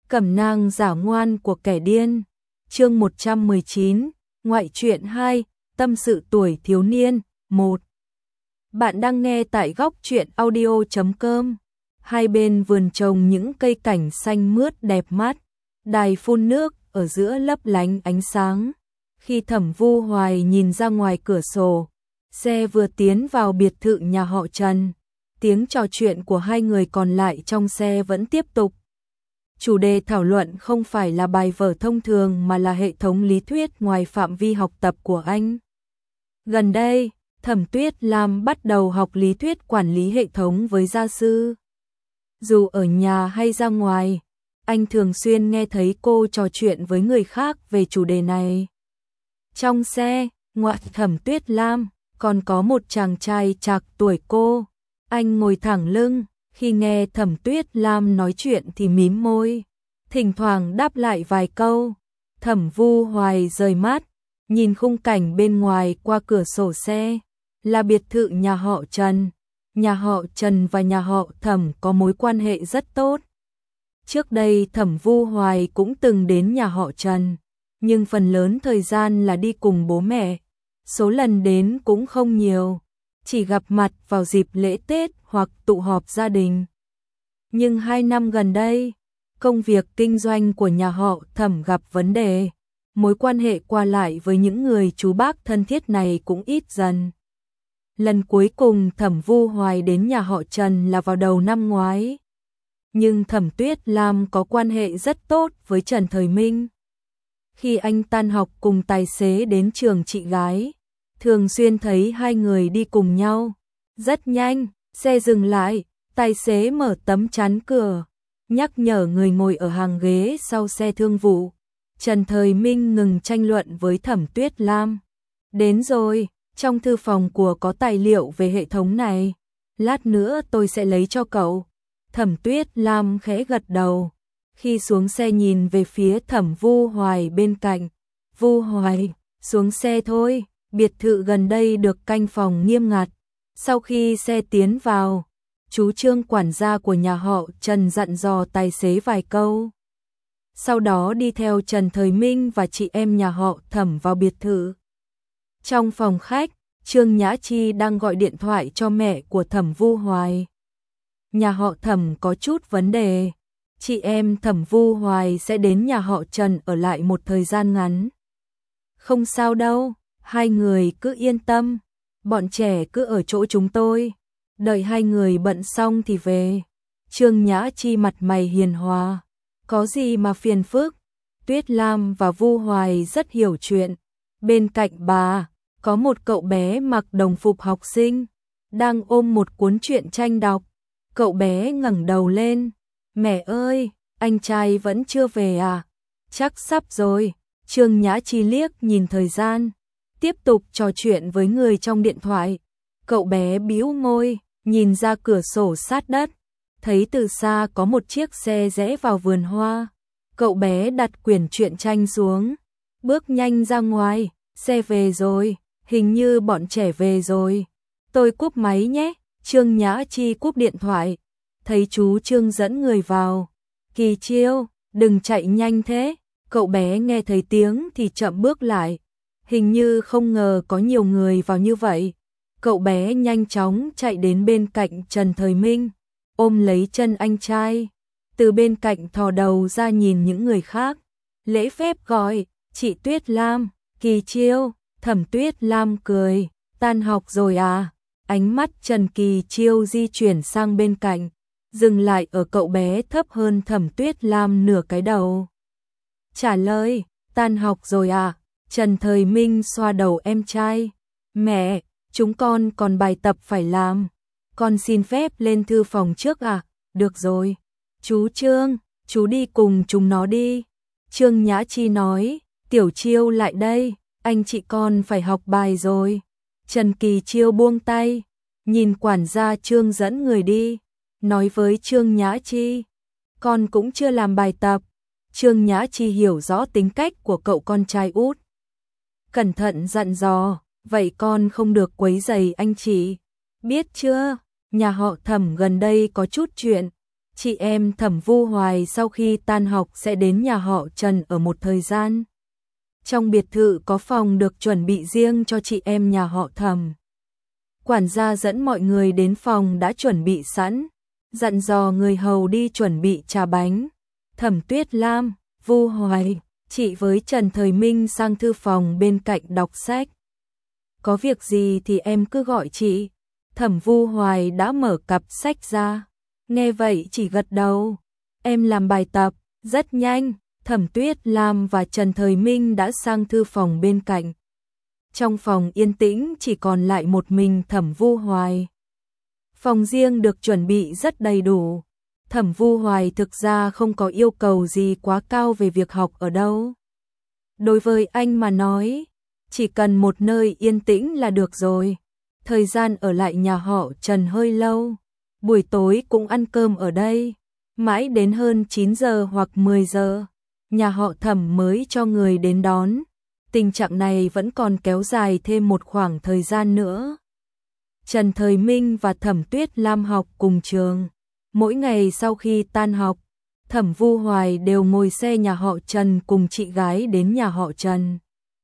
Cẩm nang giả ngoan của kẻ điên. Chương 119, ngoại truyện 2, tâm sự tuổi thiếu niên, 1. Bạn đang nghe tại góc truyện audio.com. Hai bên vườn trồng những cây cảnh xanh mướt đẹp mắt, đài phun nước ở giữa lấp lánh ánh sáng. Khi Thẩm Vu Hoài nhìn ra ngoài cửa sổ, xe vừa tiến vào biệt thự nhà họ Trần, tiếng trò chuyện của hai người còn lại trong xe vẫn tiếp tục. Chủ đề thảo luận không phải là bài vở thông thường mà là hệ thống lý thuyết ngoài phạm vi học tập của anh. Gần đây, Thẩm Tuyết Lam bắt đầu học lý thuyết quản lý hệ thống với gia sư. Dù ở nhà hay ra ngoài, anh thường xuyên nghe thấy cô trò chuyện với người khác về chủ đề này. Trong xe, ngoại Thẩm Tuyết Lam, còn có một chàng trai trạc tuổi cô. Anh ngồi thẳng lưng, khi nghe Thẩm Tuyết Lam nói chuyện thì mím môi, thỉnh thoảng đáp lại vài câu. Thẩm Vu Hoài rời mắt, nhìn khung cảnh bên ngoài qua cửa sổ xe, là biệt thự nhà họ Trần. Nhà họ Trần và nhà họ Thẩm có mối quan hệ rất tốt. Trước đây Thẩm Vu Hoài cũng từng đến nhà họ Trần, nhưng phần lớn thời gian là đi cùng bố mẹ. Số lần đến cũng không nhiều, chỉ gặp mặt vào dịp lễ Tết hoặc tụ họp gia đình. Nhưng 2 năm gần đây, công việc kinh doanh của nhà họ Thẩm gặp vấn đề, mối quan hệ qua lại với những người chú bác thân thiết này cũng ít dần. Lần cuối cùng Thẩm Vu Hoài đến nhà họ Trần là vào đầu năm ngoái. Nhưng Thẩm Tuyết Lam có quan hệ rất tốt với Trần Thời Minh. Khi anh tan học cùng tài xế đến trường chị gái, thường xuyên thấy hai người đi cùng nhau. Rất nhanh, xe dừng lại, tài xế mở tấm chắn cửa, nhắc nhở người ngồi ở hàng ghế sau xe thương vụ. Trần Thời Minh ngừng tranh luận với Thẩm Tuyết Lam. Đến rồi, trong thư phòng của có tài liệu về hệ thống này. Lát nữa tôi sẽ lấy cho cậu. Thẩm Tuyết Lam khẽ gật đầu. Khi xuống xe nhìn về phía Thẩm Vu Hoài bên cạnh. Vu Hoài, xuống xe thôi. Biệt thự gần đây được canh phòng nghiêm ngặt. Sau khi xe tiến vào, chú Trương quản gia của nhà họ Trần dặn dò tài xế vài câu. Sau đó đi theo Trần Thời Minh và chị em nhà họ Thẩm vào biệt thự. Trong phòng khách, Trương Nhã Chi đang gọi điện thoại cho mẹ của Thẩm Vu Hoài. Nhà họ Thẩm có chút vấn đề. Chị em Thẩm Vu Hoài sẽ đến nhà họ Trần ở lại một thời gian ngắn. Không sao đâu, hai người cứ yên tâm. Bọn trẻ cứ ở chỗ chúng tôi. Đợi hai người bận xong thì về. Trương Nhã Chi mặt mày hiền hòa. Có gì mà phiền phức. Tuyết Lam và Vu Hoài rất hiểu chuyện. Bên cạnh bà, có một cậu bé mặc đồng phục học sinh, đang ôm một cuốn truyện tranh đọc. Cậu bé ngẩng đầu lên. Mẹ ơi, anh trai vẫn chưa về à? Chắc sắp rồi. Trương Nhã Chi liếc nhìn thời gian, tiếp tục trò chuyện với người trong điện thoại. Cậu bé bĩu môi, nhìn ra cửa sổ sát đất, thấy từ xa có một chiếc xe rẽ vào vườn hoa. Cậu bé đặt quyển truyện tranh xuống, bước nhanh ra ngoài. Xe về rồi, hình như bọn trẻ về rồi. Tôi cúp máy nhé. Trương Nhã Chi cúp điện thoại, thấy chú Trương dẫn người vào. Kỳ Chiêu, đừng chạy nhanh thế. Cậu bé nghe thấy tiếng thì chậm bước lại, hình như không ngờ có nhiều người vào như vậy. Cậu bé nhanh chóng chạy đến bên cạnh Trần Thời Minh, ôm lấy chân anh trai, từ bên cạnh thò đầu ra nhìn những người khác, lễ phép gọi, chị Tuyết Lam. Kỳ Chiêu. Thẩm Tuyết Lam cười, tan học rồi à? Ánh mắt Trần Kỳ Chiêu di chuyển sang bên cạnh, dừng lại ở cậu bé thấp hơn Thẩm Tuyết Lam nửa cái đầu. Trả lời, tan học rồi à? Trần Thời Minh xoa đầu em trai. Mẹ, chúng con còn bài tập phải làm. Con xin phép lên thư phòng trước à? Được rồi. Chú Trương, chú đi cùng chúng nó đi. Trương Nhã Chi nói, Tiểu Chiêu lại đây, anh chị con phải học bài rồi. Trần Kỳ Chiêu buông tay, nhìn quản gia Trương dẫn người đi, nói với Trương Nhã Chi, con cũng chưa làm bài tập. Trương Nhã Chi hiểu rõ tính cách của cậu con trai út. Cẩn thận dặn dò, vậy con không được quấy rầy anh chị. Biết chưa, nhà họ Thẩm gần đây có chút chuyện. Chị em Thẩm Vu Hoài sau khi tan học sẽ đến nhà họ Trần ở một thời gian. Trong biệt thự có phòng được chuẩn bị riêng cho chị em nhà họ Thẩm. Quản gia dẫn mọi người đến phòng đã chuẩn bị sẵn, dặn dò người hầu đi chuẩn bị trà bánh. Thẩm Tuyết Lam, Vu Hoài, chị với Trần Thời Minh sang thư phòng bên cạnh đọc sách. Có việc gì thì em cứ gọi chị. Thẩm Vu Hoài đã mở cặp sách ra. Nghe vậy chỉ gật đầu. Em làm bài tập, rất nhanh. Thẩm Tuyết Lam và Trần Thời Minh đã sang thư phòng bên cạnh. Trong phòng yên tĩnh chỉ còn lại một mình Thẩm Vu Hoài. Phòng riêng được chuẩn bị rất đầy đủ. Thẩm Vu Hoài thực ra không có yêu cầu gì quá cao về việc học ở đâu. Đối với anh mà nói, chỉ cần một nơi yên tĩnh là được rồi. Thời gian ở lại nhà họ Trần hơi lâu. Buổi tối cũng ăn cơm ở đây. Mãi đến hơn 9 giờ hoặc 10 giờ, nhà họ Thẩm mới cho người đến đón. Tình trạng này vẫn còn kéo dài thêm một khoảng thời gian nữa. Trần Thời Minh và Thẩm Tuyết Lam học cùng trường. Mỗi ngày sau khi tan học, Thẩm Vu Hoài đều ngồi xe nhà họ Trần cùng chị gái đến nhà họ Trần.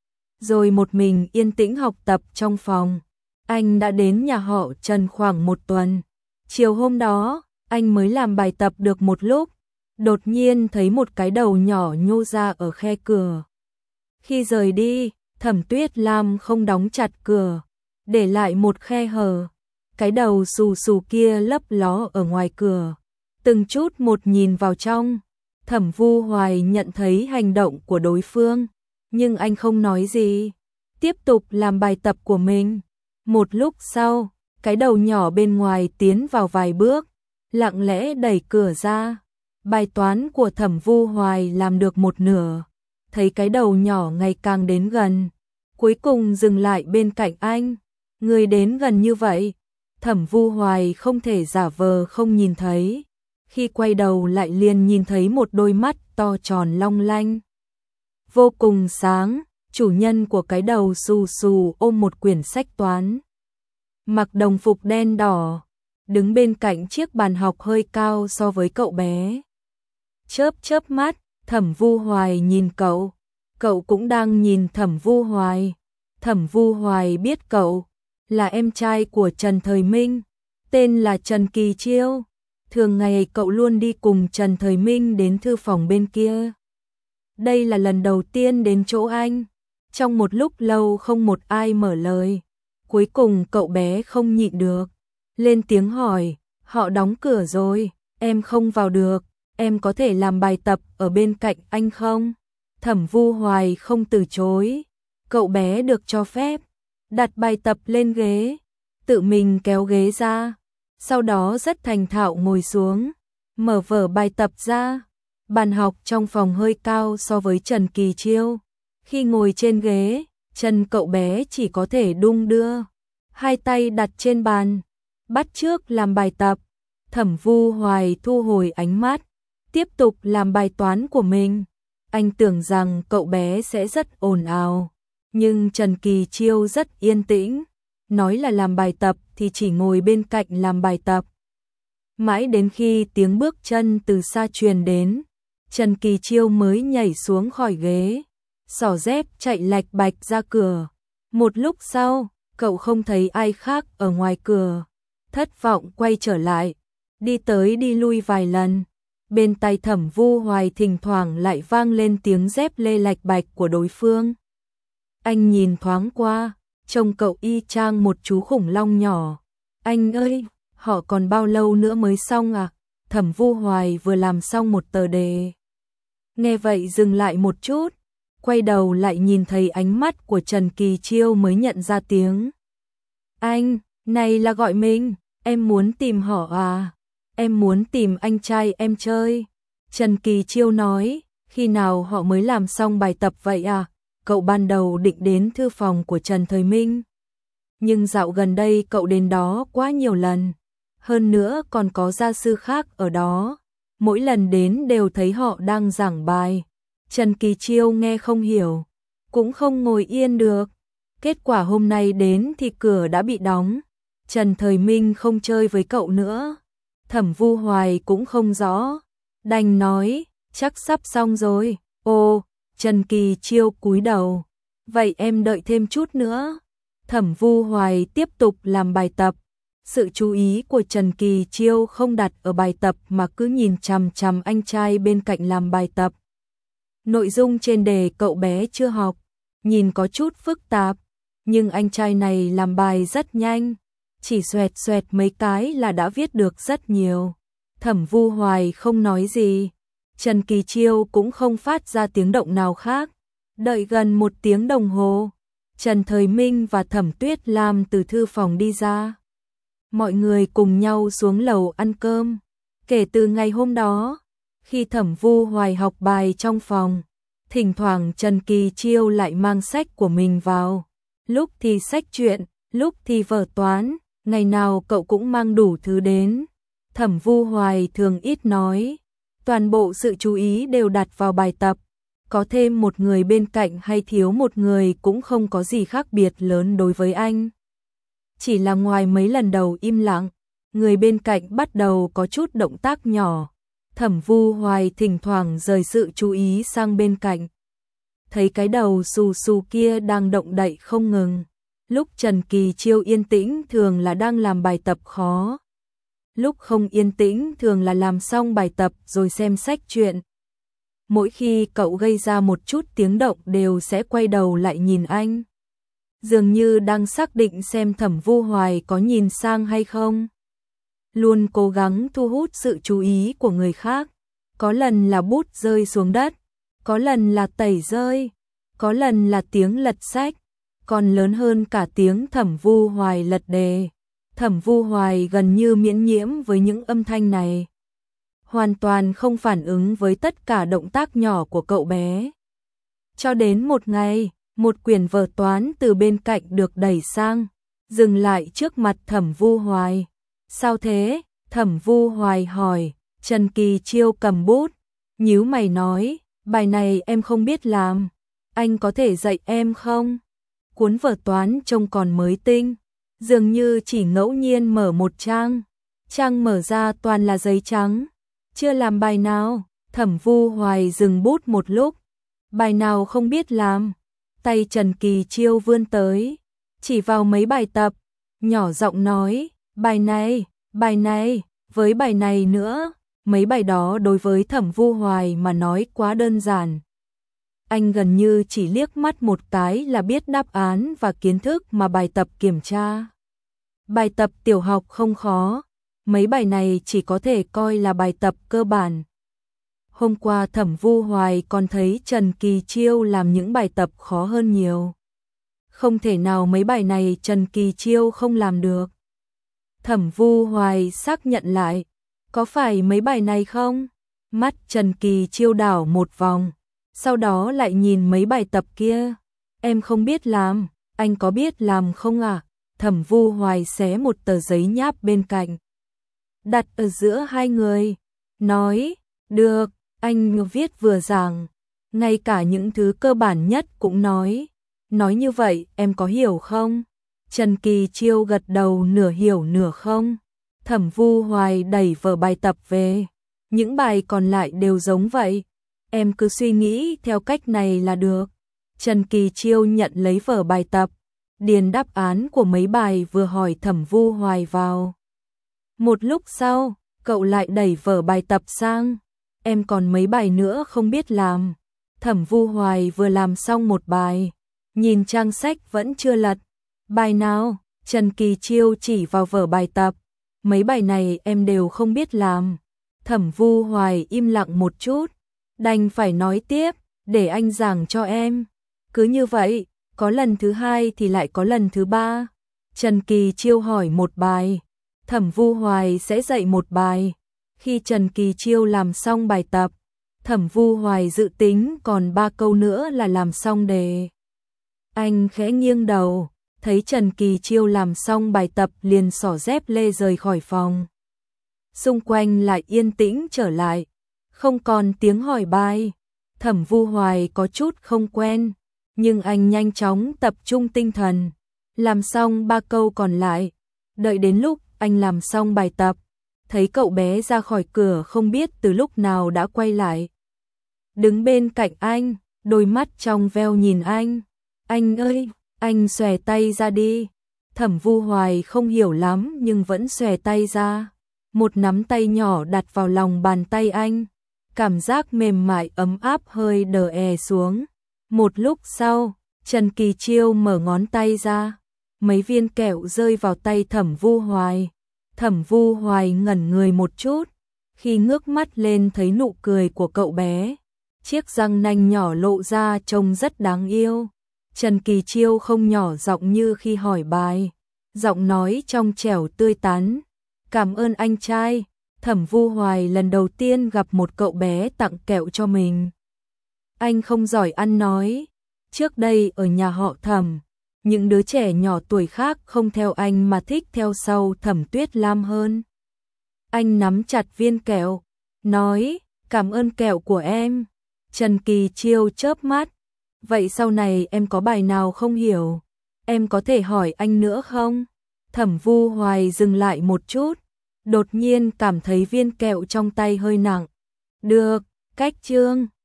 Rồi một mình yên tĩnh học tập trong phòng. Anh đã đến nhà họ Trần khoảng một tuần. Chiều hôm đó, anh mới làm bài tập được một lúc. Đột nhiên thấy một cái đầu nhỏ nhô ra ở khe cửa. Khi rời đi, Thẩm Tuyết Lam không đóng chặt cửa, để lại một khe hở. Cái đầu xù xù kia lấp ló ở ngoài cửa, từng chút một nhìn vào trong. Thẩm Vu Hoài nhận thấy hành động của đối phương, nhưng anh không nói gì, tiếp tục làm bài tập của mình. Một lúc sau, cái đầu nhỏ bên ngoài tiến vào vài bước, lặng lẽ đẩy cửa ra. Bài toán của Thẩm Vu Hoài làm được một nửa, thấy cái đầu nhỏ ngày càng đến gần, cuối cùng dừng lại bên cạnh anh. Người đến gần như vậy, Thẩm Vu Hoài không thể giả vờ không nhìn thấy. Khi quay đầu lại liền nhìn thấy một đôi mắt to tròn long lanh, vô cùng sáng. Chủ nhân của cái đầu xù xù ôm một quyển sách toán, mặc đồng phục đen đỏ, đứng bên cạnh chiếc bàn học hơi cao so với cậu bé. Chớp chớp mắt, Thẩm Vu Hoài nhìn cậu, cậu cũng đang nhìn Thẩm Vu Hoài. Thẩm Vu Hoài biết cậu là em trai của Trần Thời Minh, tên là Trần Kỳ Chiêu. Thường ngày cậu luôn đi cùng Trần Thời Minh đến thư phòng bên kia. Đây là lần đầu tiên đến chỗ anh. Trong một lúc lâu không một ai mở lời. Cuối cùng cậu bé không nhịn được, lên tiếng hỏi, họ đóng cửa rồi, em không vào được, em có thể làm bài tập ở bên cạnh anh không? Thẩm Vu Hoài không từ chối, cậu bé được cho phép, đặt bài tập lên ghế, tự mình kéo ghế ra, sau đó rất thành thạo ngồi xuống, mở vở bài tập ra. Bàn học trong phòng hơi cao so với Trần Kỳ Chiêu. Khi ngồi trên ghế, chân cậu bé chỉ có thể đung đưa, hai tay đặt trên bàn, bắt chước làm bài tập. Thẩm Vu Hoài thu hồi ánh mắt, tiếp tục làm bài toán của mình. Anh tưởng rằng cậu bé sẽ rất ồn ào, nhưng Trần Kỳ Chiêu rất yên tĩnh, nói là làm bài tập thì chỉ ngồi bên cạnh làm bài tập. Mãi đến khi tiếng bước chân từ xa truyền đến, Trần Kỳ Chiêu mới nhảy xuống khỏi ghế, xỏ dép chạy lạch bạch ra cửa. Một lúc sau, cậu không thấy ai khác ở ngoài cửa, thất vọng quay trở lại, đi tới đi lui vài lần. Bên tai Thẩm Vu Hoài thỉnh thoảng lại vang lên tiếng dép lê lạch bạch của đối phương. Anh nhìn thoáng qua, trông cậu y chang một chú khủng long nhỏ. Anh ơi, họ còn bao lâu nữa mới xong à? Thẩm Vu Hoài vừa làm xong một tờ đề. Nghe vậy dừng lại một chút, quay đầu lại nhìn thấy ánh mắt của Trần Kỳ Chiêu mới nhận ra tiếng. Anh, này là gọi mình, em muốn tìm họ à? Em muốn tìm anh trai em chơi. Trần Kỳ Chiêu nói, khi nào họ mới làm xong bài tập vậy à? Cậu ban đầu định đến thư phòng của Trần Thời Minh, nhưng dạo gần đây cậu đến đó quá nhiều lần, hơn nữa còn có gia sư khác ở đó. Mỗi lần đến đều thấy họ đang giảng bài. Trần Kỳ Chiêu nghe không hiểu, cũng không ngồi yên được. Kết quả hôm nay đến thì cửa đã bị đóng. Trần Thời Minh không chơi với cậu nữa. Thẩm Vu Hoài cũng không rõ, đành nói, chắc sắp xong rồi. Ô, Trần Kỳ Chiêu cúi đầu, vậy em đợi thêm chút nữa. Thẩm Vu Hoài tiếp tục làm bài tập. Sự chú ý của Trần Kỳ Chiêu không đặt ở bài tập mà cứ nhìn chằm chằm anh trai bên cạnh làm bài tập. Nội dung trên đề cậu bé chưa học, nhìn có chút phức tạp, nhưng anh trai này làm bài rất nhanh, chỉ xoẹt xoẹt mấy cái là đã viết được rất nhiều. Thẩm Vu Hoài không nói gì, Trần Kỳ Chiêu cũng không phát ra tiếng động nào khác. Đợi gần 1 tiếng đồng hồ, Trần Thời Minh và Thẩm Tuyết Lam từ thư phòng đi ra. Mọi người cùng nhau xuống lầu ăn cơm. Kể từ ngày hôm đó, khi Thẩm Vu Hoài học bài trong phòng, thỉnh thoảng Trần Kỳ Chiêu lại mang sách của mình vào. Lúc thì sách truyện, lúc thì vở toán, ngày nào cậu cũng mang đủ thứ đến. Thẩm Vu Hoài thường ít nói, toàn bộ sự chú ý đều đặt vào bài tập. Có thêm một người bên cạnh hay thiếu một người cũng không có gì khác biệt lớn đối với anh. Chỉ là ngoài mấy lần đầu im lặng, người bên cạnh bắt đầu có chút động tác nhỏ. Thẩm Vu Hoài thỉnh thoảng rời sự chú ý sang bên cạnh. Thấy cái đầu xù xù kia đang động đậy không ngừng. Lúc Trần Kỳ Chiêu yên tĩnh thường là đang làm bài tập khó. Lúc không yên tĩnh thường là làm xong bài tập rồi xem sách truyện. Mỗi khi cậu gây ra một chút tiếng động đều sẽ quay đầu lại nhìn anh. Dường như đang xác định xem Thẩm Vu Hoài có nhìn sang hay không. Luôn cố gắng thu hút sự chú ý của người khác. Có lần là bút rơi xuống đất, có lần là tẩy rơi, có lần là tiếng lật sách, còn lớn hơn cả tiếng Thẩm Vu Hoài lật đề. Thẩm Vu Hoài gần như miễn nhiễm với những âm thanh này, hoàn toàn không phản ứng với tất cả động tác nhỏ của cậu bé. Cho đến một ngày, một quyển vở toán từ bên cạnh được đẩy sang, dừng lại trước mặt Thẩm Vu Hoài. Sao thế? Thẩm Vu Hoài hỏi. Trần Kỳ Chiêu cầm bút, nhíu mày nói, bài này em không biết làm, anh có thể dạy em không? Cuốn vở toán trông còn mới tinh, dường như chỉ ngẫu nhiên mở một trang, trang mở ra toàn là giấy trắng. Chưa làm bài nào? Thẩm Vu Hoài dừng bút một lúc, bài nào không biết làm? Tay Trần Kỳ Chiêu vươn tới, chỉ vào mấy bài tập, nhỏ giọng nói, bài này, với bài này nữa. Mấy bài đó đối với Thẩm Vu Hoài mà nói quá đơn giản. Anh gần như chỉ liếc mắt một cái là biết đáp án và kiến thức mà bài tập kiểm tra. Bài tập tiểu học không khó, mấy bài này chỉ có thể coi là bài tập cơ bản. Hôm qua Thẩm Vu Hoài còn thấy Trần Kỳ Chiêu làm những bài tập khó hơn nhiều. Không thể nào mấy bài này Trần Kỳ Chiêu không làm được. Thẩm Vu Hoài xác nhận lại, có phải mấy bài này không? Mắt Trần Kỳ Chiêu đảo một vòng, sau đó lại nhìn mấy bài tập kia. Em không biết làm, anh có biết làm không à? Thẩm Vu Hoài xé một tờ giấy nháp bên cạnh, đặt ở giữa hai người, nói, được, anh viết vừa giảng, ngay cả những thứ cơ bản nhất cũng nói. Nói như vậy em có hiểu không? Trần Kỳ Chiêu gật đầu nửa hiểu nửa không. Thẩm Vu Hoài đẩy vở bài tập về, những bài còn lại đều giống vậy, em cứ suy nghĩ theo cách này là được. Trần Kỳ Chiêu nhận lấy vở bài tập, điền đáp án của mấy bài vừa hỏi Thẩm Vu Hoài vào. Một lúc sau, cậu lại đẩy vở bài tập sang, em còn mấy bài nữa không biết làm. Thẩm Vu Hoài vừa làm xong một bài, nhìn trang sách vẫn chưa lật. Bài nào? Trần Kỳ Chiêu chỉ vào vở bài tập. Mấy bài này em đều không biết làm. Thẩm Vu Hoài im lặng một chút, đành phải nói tiếp, để anh giảng cho em. Cứ như vậy, có lần thứ hai thì lại có lần thứ ba. Trần Kỳ Chiêu hỏi một bài, Thẩm Vu Hoài sẽ dạy một bài. Khi Trần Kỳ Chiêu làm xong bài tập, Thẩm Vu Hoài dự tính còn 3 câu nữa là làm xong đề. Anh khẽ nghiêng đầu, thấy Trần Kỳ Chiêu làm xong bài tập liền xỏ dép lê rời khỏi phòng. Xung quanh lại yên tĩnh trở lại, không còn tiếng hỏi bài. Thẩm Vu Hoài có chút không quen, nhưng anh nhanh chóng tập trung tinh thần, làm xong 3 câu còn lại. Đợi đến lúc anh làm xong bài tập, thấy cậu bé ra khỏi cửa không biết từ lúc nào đã quay lại. Đứng bên cạnh anh, đôi mắt trong veo nhìn anh. Anh ơi, anh xòe tay ra đi. Thẩm Vu Hoài không hiểu lắm nhưng vẫn xòe tay ra. Một nắm tay nhỏ đặt vào lòng bàn tay anh. Cảm giác mềm mại ấm áp hơi đờ è xuống. Một lúc sau, Trần Kỳ Chiêu mở ngón tay ra. Mấy viên kẹo rơi vào tay Thẩm Vu Hoài. Thẩm Vu Hoài ngẩn người một chút. Khi ngước mắt lên thấy nụ cười của cậu bé. Chiếc răng nanh nhỏ lộ ra trông rất đáng yêu. Trần Kỳ Chiêu không nhỏ giọng như khi hỏi bài. Giọng nói trong trẻo tươi tắn. Cảm ơn anh trai. Thẩm Vu Hoài lần đầu tiên gặp một cậu bé tặng kẹo cho mình. Anh không giỏi ăn nói. Trước đây ở nhà họ Thẩm, những đứa trẻ nhỏ tuổi khác không theo anh mà thích theo sau Thẩm Tuyết Lam hơn. Anh nắm chặt viên kẹo, nói, cảm ơn kẹo của em. Trần Kỳ Chiêu chớp mắt. Vậy sau này em có bài nào không hiểu, em có thể hỏi anh nữa không? Thẩm Vu Hoài dừng lại một chút, đột nhiên cảm thấy viên kẹo trong tay hơi nặng. Được, cách chương